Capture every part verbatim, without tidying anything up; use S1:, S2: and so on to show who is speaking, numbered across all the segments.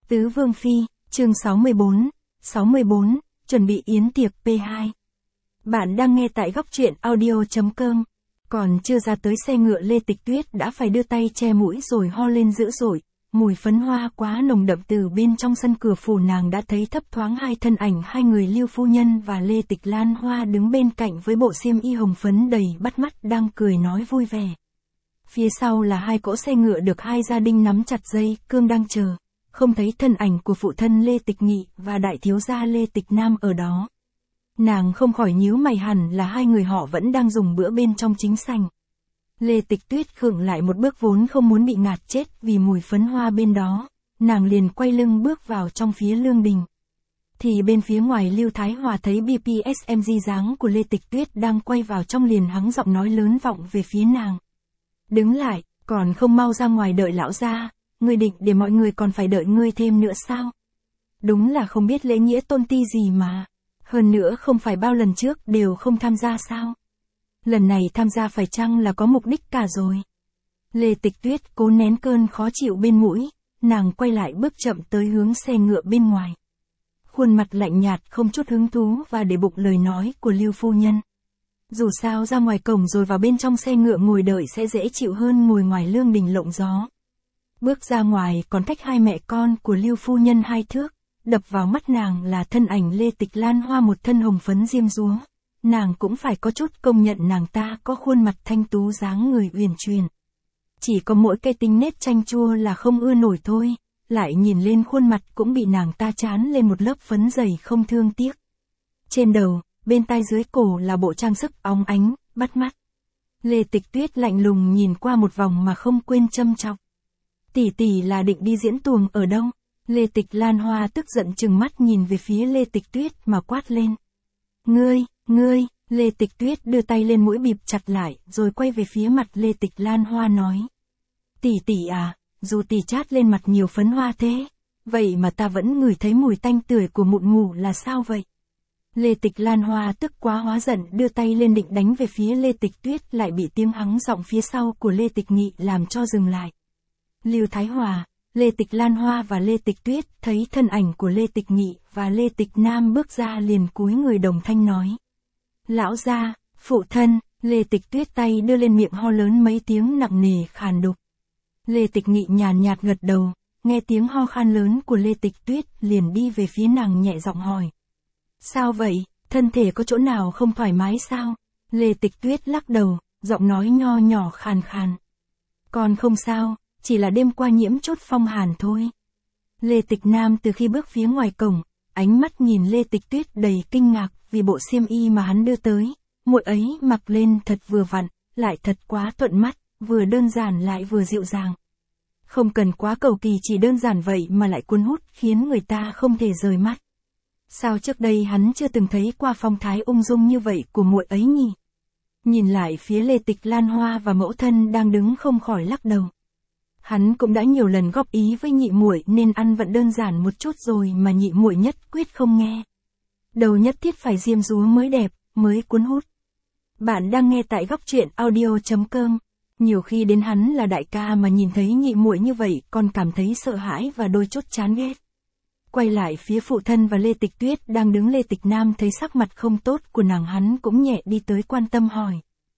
S1: Tứ Vương Phi, chương sáu mươi bốn, sáu mươi bốn, chuẩn bị yến tiệc pê hai. Bạn đang nghe tại góc truyện audio chấm com. Còn chưa ra tới xe ngựa Lê Tịch Tuyết đã phải đưa tay che mũi rồi ho lên dữ dội, mùi phấn hoa quá nồng đậm từ bên trong sân cửa phủ nàng đã thấy thấp thoáng hai thân ảnh hai người Lưu phu nhân và Lê Tịch Lan Hoa đứng bên cạnh với bộ xiêm y hồng phấn đầy bắt mắt đang cười nói vui vẻ. Phía sau là hai cỗ xe ngựa được hai gia đình nắm chặt dây cương đang chờ, không thấy thân ảnh của phụ thân Lê Tịch Nghị và đại thiếu gia Lê Tịch Nam ở đó. Nàng không khỏi nhíu mày, hẳn là hai người họ vẫn đang dùng bữa bên trong chính sảnh. Lê Tịch Tuyết khựng lại một bước vốn không muốn bị ngạt chết vì mùi phấn hoa bên đó, nàng liền quay lưng bước vào trong phía lương đình. Thì bên phía ngoài Lưu Thái Hòa thấy bê pê ét em giê dáng của Lê Tịch Tuyết đang quay vào trong liền hắng giọng nói lớn vọng về phía nàng. Đứng lại, còn không mau ra ngoài đợi lão gia, ngươi định để mọi người còn phải đợi ngươi thêm nữa sao? Đúng là không biết lễ nghĩa tôn ti gì mà. Hơn nữa không phải bao lần trước đều không tham gia sao? Lần này tham gia phải chăng là có mục đích cả rồi? Lê Tịch Tuyết cố nén cơn khó chịu bên mũi, nàng quay lại bước chậm tới hướng xe ngựa bên ngoài. Khuôn mặt lạnh nhạt không chút hứng thú và để bụng lời nói của Lưu phu nhân. Dù sao ra ngoài cổng rồi vào bên trong xe ngựa ngồi đợi sẽ dễ chịu hơn ngồi ngoài lương đình lộng gió. Bước ra ngoài còn cách hai mẹ con của Lưu phu nhân hai thước, đập vào mắt nàng là thân ảnh Lê Tịch Lan Hoa một thân hồng phấn diêm dúa. Nàng cũng phải có chút công nhận nàng ta có khuôn mặt thanh tú dáng người uyển chuyển. Chỉ có mỗi cây tinh nết chanh chua là không ưa nổi thôi, lại nhìn lên khuôn mặt cũng bị nàng ta chán lên một lớp phấn dày không thương tiếc. Trên đầu, bên tai dưới cổ là bộ trang sức óng ánh, bắt mắt. Lê Tịch Tuyết lạnh lùng nhìn qua một vòng mà không quên châm chọc. Tỷ tỷ là định đi diễn tuồng ở đâu? Lê Tịch Lan Hoa tức giận trừng mắt nhìn về phía Lê Tịch Tuyết mà quát lên. Ngươi, ngươi, Lê Tịch Tuyết đưa tay lên mũi bịt chặt lại rồi quay về phía mặt Lê Tịch Lan Hoa nói. Tỷ tỷ à, dù tỷ chát lên mặt nhiều phấn hoa thế, vậy mà ta vẫn ngửi thấy mùi tanh tưởi của mụn ngủ là sao vậy? Lê Tịch Lan Hoa tức quá hóa giận đưa tay lên định đánh về phía Lê Tịch Tuyết lại bị tiếng hắng giọng phía sau của Lê Tịch Nghị làm cho dừng lại. Lưu Thái Hòa, Lê Tịch Lan Hoa và Lê Tịch Tuyết thấy thân ảnh của Lê Tịch Nghị và Lê Tịch Nam bước ra liền cúi người đồng thanh nói. Lão gia, phụ thân, Lê Tịch Tuyết tay đưa lên miệng ho lớn mấy tiếng nặng nề khàn đục. Lê Tịch Nghị nhàn nhạt gật đầu, nghe tiếng ho khan lớn của Lê Tịch Tuyết liền đi về phía nàng nhẹ giọng hỏi. Sao vậy, thân thể có chỗ nào không thoải mái sao? Lê Tịch Tuyết lắc đầu, giọng nói nho nhỏ khàn khàn. Còn không sao, chỉ là đêm qua nhiễm chút phong hàn thôi. Lê Tịch Nam từ khi bước phía ngoài cổng, ánh mắt nhìn Lê Tịch Tuyết đầy kinh ngạc vì bộ xiêm y mà hắn đưa tới, muội ấy mặc lên thật vừa vặn, lại thật quá thuận mắt, vừa đơn giản lại vừa dịu dàng. Không cần quá cầu kỳ, chỉ đơn giản vậy mà lại cuốn hút khiến người ta không thể rời mắt. Sao trước đây hắn chưa từng thấy qua phong thái ung dung như vậy của muội ấy nhỉ? Nhìn lại phía Lê Tịch Lan Hoa và mẫu thân đang đứng không khỏi lắc đầu. Hắn cũng đã nhiều lần góp ý với nhị muội nên ăn vận đơn giản một chút rồi mà nhị muội nhất quyết không nghe. Đầu nhất thiết phải diêm dúa mới đẹp, mới cuốn hút. Bạn đang nghe tại góc truyện audio chấm com. Nhiều khi đến hắn là đại ca mà nhìn thấy nhị muội như vậy còn cảm thấy sợ hãi và đôi chút chán ghét. Quay lại phía phụ thân và Lê Tịch Tuyết đang đứng, Lê Tịch Nam thấy sắc mặt không tốt của nàng hắn cũng nhẹ đi tới quan tâm hỏi.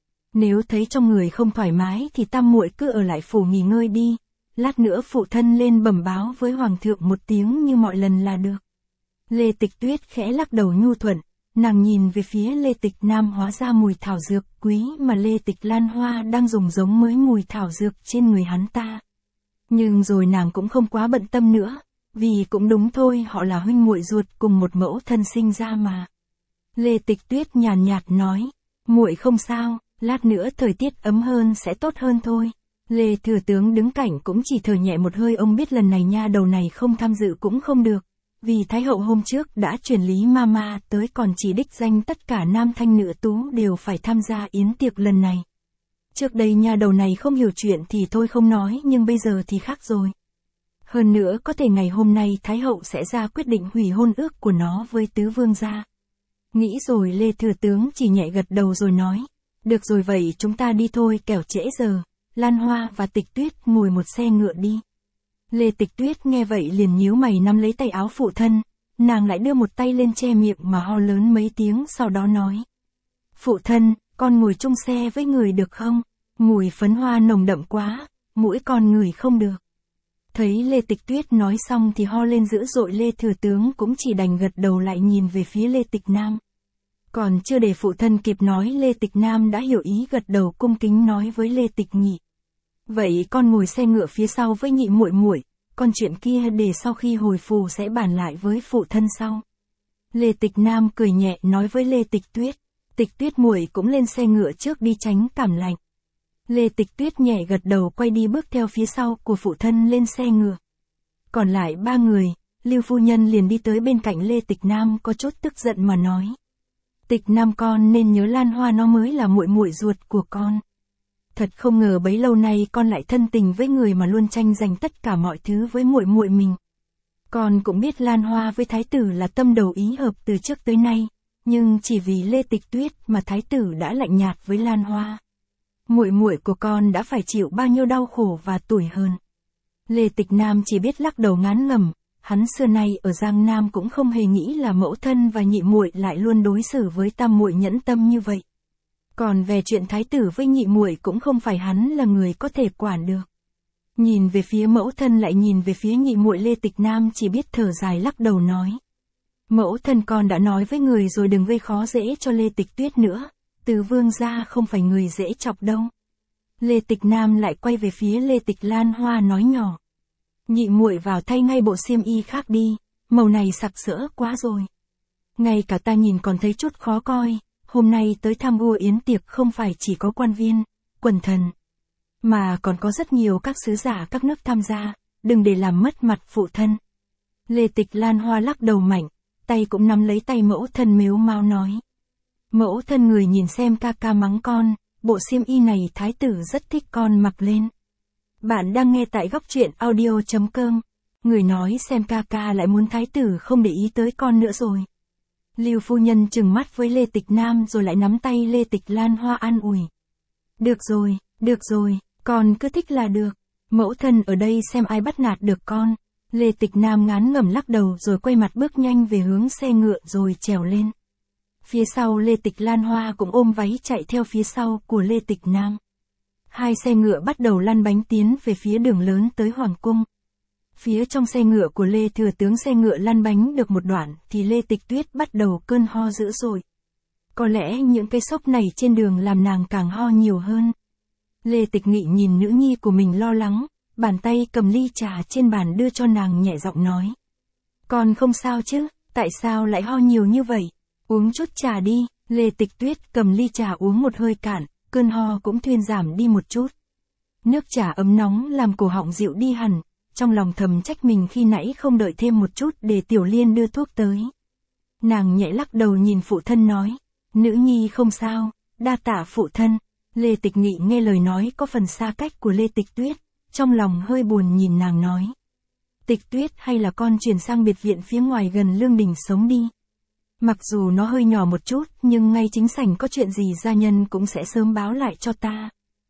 S1: Nếu thấy trong người không thoải mái thì tam muội cứ ở lại phủ nghỉ ngơi đi, lát nữa phụ thân lên bẩm báo với hoàng thượng một tiếng như mọi lần là được. Lê Tịch Tuyết khẽ lắc đầu nhu thuận, nàng nhìn về phía Lê Tịch Nam, hóa ra mùi thảo dược quý mà Lê Tịch Lan Hoa đang dùng giống mới mùi thảo dược trên người hắn ta. Nhưng rồi nàng cũng không quá bận tâm nữa, vì cũng đúng thôi, họ là huynh muội ruột cùng một mẫu thân sinh ra mà. Lê Tịch Tuyết nhàn nhạt nói, muội không sao, lát nữa thời tiết ấm hơn sẽ tốt hơn thôi. Lê thừa tướng đứng cạnh cũng chỉ thở nhẹ một hơi, ông biết lần này nha đầu này không tham dự cũng không được, vì Thái hậu hôm trước đã truyền Lý Mama tới còn chỉ đích danh tất cả nam thanh nữ tú đều phải tham gia yến tiệc lần này. Trước đây nha đầu này không hiểu chuyện thì thôi không nói, nhưng bây giờ thì khác rồi. Hơn nữa có thể ngày hôm nay Thái hậu sẽ ra quyết định hủy hôn ước của nó với tứ vương gia. Nghĩ rồi Lê thừa tướng chỉ nhẹ gật đầu rồi nói, được rồi vậy chúng ta đi thôi kẻo trễ giờ. Lan Hoa và Tịch Tuyết ngồi một xe ngựa đi. Lê Tịch Tuyết nghe vậy liền nhíu mày nắm lấy tay áo phụ thân, nàng lại đưa một tay lên che miệng mà ho lớn mấy tiếng sau đó nói. Phụ thân, con ngồi chung xe với người được không? Mùi phấn hoa nồng đậm quá, mũi con ngửi không được. Thấy Lê Tịch Tuyết nói xong thì ho lên dữ dội, Lê Thừa Tướng cũng chỉ đành gật đầu lại nhìn về phía Lê Tịch Nam. Còn chưa để phụ thân kịp nói, Lê Tịch Nam đã hiểu ý gật đầu cung kính nói với Lê Tịch Nhị. Vậy con ngồi xe ngựa phía sau với nhị muội muội, còn chuyện kia để sau khi hồi phủ sẽ bàn lại với phụ thân sau. Lê Tịch Nam cười nhẹ nói với Lê Tịch Tuyết. Tịch Tuyết muội cũng lên xe ngựa trước đi tránh cảm lạnh. Lê Tịch Tuyết nhẹ gật đầu quay đi bước theo phía sau của phụ thân lên xe ngựa. Còn lại ba người, Lưu phu nhân liền đi tới bên cạnh Lê Tịch Nam có chút tức giận mà nói. Tịch Nam con nên nhớ Lan Hoa nó mới là muội muội ruột của con. Thật không ngờ bấy lâu nay con lại thân tình với người mà luôn tranh giành tất cả mọi thứ với muội muội mình. Con cũng biết Lan Hoa với thái tử là tâm đầu ý hợp từ trước tới nay, nhưng chỉ vì Lê Tịch Tuyết mà thái tử đã lạnh nhạt với Lan Hoa. Muội muội của con đã phải chịu bao nhiêu đau khổ và tủi hờn. Lê Tịch Nam chỉ biết lắc đầu ngán ngẩm, hắn xưa nay ở Giang Nam cũng không hề nghĩ là mẫu thân và nhị muội lại luôn đối xử với tam muội nhẫn tâm như vậy. Còn về chuyện thái tử với nhị muội cũng không phải hắn là người có thể quản được. Nhìn về phía mẫu thân lại nhìn về phía nhị muội, Lê Tịch Nam chỉ biết thở dài lắc đầu nói. Mẫu thân con đã nói với người rồi, đừng gây khó dễ cho Lê Tịch Tuyết nữa, Từ vương gia không phải người dễ chọc đâu. Lê Tịch Nam lại quay về phía Lê Tịch Lan Hoa nói nhỏ. Nhị muội vào thay ngay bộ xiêm y khác đi, màu này sặc sỡ quá rồi. Ngay cả ta nhìn còn thấy chút khó coi, hôm nay tới tham vua yến tiệc không phải chỉ có quan viên, quần thần, mà còn có rất nhiều các sứ giả các nước tham gia, đừng để làm mất mặt phụ thân. Lê Tịch Lan Hoa lắc đầu mạnh, tay cũng nắm lấy tay mẫu thân mếu mao nói. Mẫu thân người nhìn xem ca ca mắng con, bộ xiêm y này thái tử rất thích con mặc lên. Bạn đang nghe tại góc truyện audio chấm com. Người nói xem ca ca lại muốn thái tử không để ý tới con nữa rồi. Lưu phu nhân trừng mắt với Lê Tịch Nam rồi lại nắm tay Lê Tịch Lan Hoa an ủi. Được rồi, được rồi, con cứ thích là được. Mẫu thân ở đây xem ai bắt nạt được con. Lê Tịch Nam ngán ngẩm lắc đầu rồi quay mặt bước nhanh về hướng xe ngựa rồi trèo lên. Phía sau Lê Tịch Lan Hoa cũng ôm váy chạy theo phía sau của Lê Tịch Nam. Hai xe ngựa bắt đầu lăn bánh tiến về phía đường lớn tới Hoàng cung. Phía trong xe ngựa của Lê Thừa Tướng, xe ngựa lăn bánh được một đoạn thì Lê Tịch Tuyết bắt đầu cơn ho dữ dội. Có lẽ những cái sốc này trên đường làm nàng càng ho nhiều hơn. Lê Tịch Nghị nhìn nữ nhi của mình lo lắng, bàn tay cầm ly trà trên bàn đưa cho nàng nhẹ giọng nói. Con không sao chứ, tại sao lại ho nhiều như vậy? Uống chút trà đi. Lê Tịch Tuyết cầm ly trà uống một hơi cạn, cơn ho cũng thuyên giảm đi một chút. Nước trà ấm nóng làm cổ họng dịu đi hẳn, trong lòng thầm trách mình khi nãy không đợi thêm một chút để Tiểu Liên đưa thuốc tới. Nàng nhẹ lắc đầu nhìn phụ thân nói, nữ nhi không sao, đa tạ phụ thân. Lê Tịch Nghị nghe lời nói có phần xa cách của Lê Tịch Tuyết, trong lòng hơi buồn nhìn nàng nói. Tịch Tuyết, hay là con chuyển sang biệt viện phía ngoài gần Lương Đình sống đi. Mặc dù nó hơi nhỏ một chút, nhưng ngay chính sảnh có chuyện gì gia nhân cũng sẽ sớm báo lại cho ta.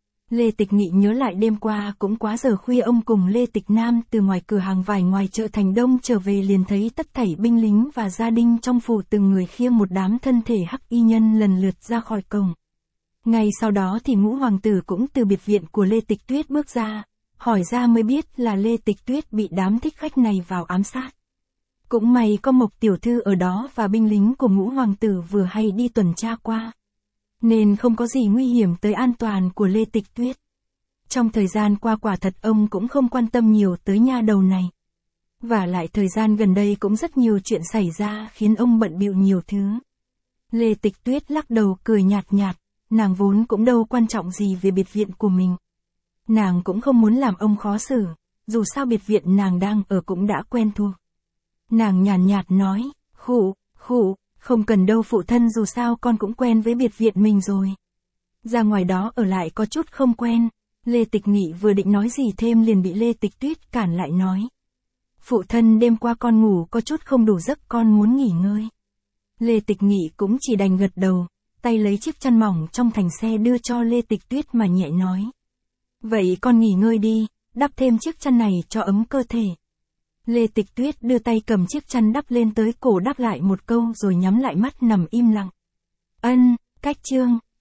S1: Lê Tịch Nghị nhớ lại đêm qua cũng quá giờ khuya, ông cùng Lê Tịch Nam từ ngoài cửa hàng vải ngoài chợ Thành Đông trở về liền thấy tất thảy binh lính và gia đình trong phủ từng người khiêng một đám thân thể hắc y nhân lần lượt ra khỏi cổng. Ngay sau đó thì Ngũ hoàng tử cũng từ biệt viện của Lê Tịch Tuyết bước ra, hỏi ra mới biết là Lê Tịch Tuyết bị đám thích khách này vào ám sát. Cũng may có Mộc tiểu thư ở đó và binh lính của Ngũ hoàng tử vừa hay đi tuần tra qua, nên không có gì nguy hiểm tới an toàn của Lê Tịch Tuyết. Trong thời gian qua quả thật ông cũng không quan tâm nhiều tới nha đầu này. Và lại thời gian gần đây cũng rất nhiều chuyện xảy ra khiến ông bận bịu nhiều thứ. Lê Tịch Tuyết lắc đầu cười nhạt nhạt, nàng vốn cũng đâu quan trọng gì về biệt viện của mình. Nàng cũng không muốn làm ông khó xử, dù sao biệt viện nàng đang ở cũng đã quen thuộc. Nàng nhàn nhạt, nhạt nói, khụ, khụ, không cần đâu phụ thân, dù sao con cũng quen với biệt viện mình rồi. Ra ngoài đó ở lại có chút không quen. Lê Tịch Nghị vừa định nói gì thêm liền bị Lê Tịch Tuyết cản lại nói. Phụ thân, đêm qua con ngủ có chút không đủ giấc, con muốn nghỉ ngơi. Lê Tịch Nghị cũng chỉ đành gật đầu, tay lấy chiếc chăn mỏng trong thành xe đưa cho Lê Tịch Tuyết mà nhẹ nói. Vậy con nghỉ ngơi đi, đắp thêm chiếc chăn này cho ấm cơ thể. Lê Tịch Tuyết đưa tay cầm chiếc chăn đắp lên tới cổ, đáp lại một câu rồi nhắm lại mắt nằm im lặng. Ân, cách chương.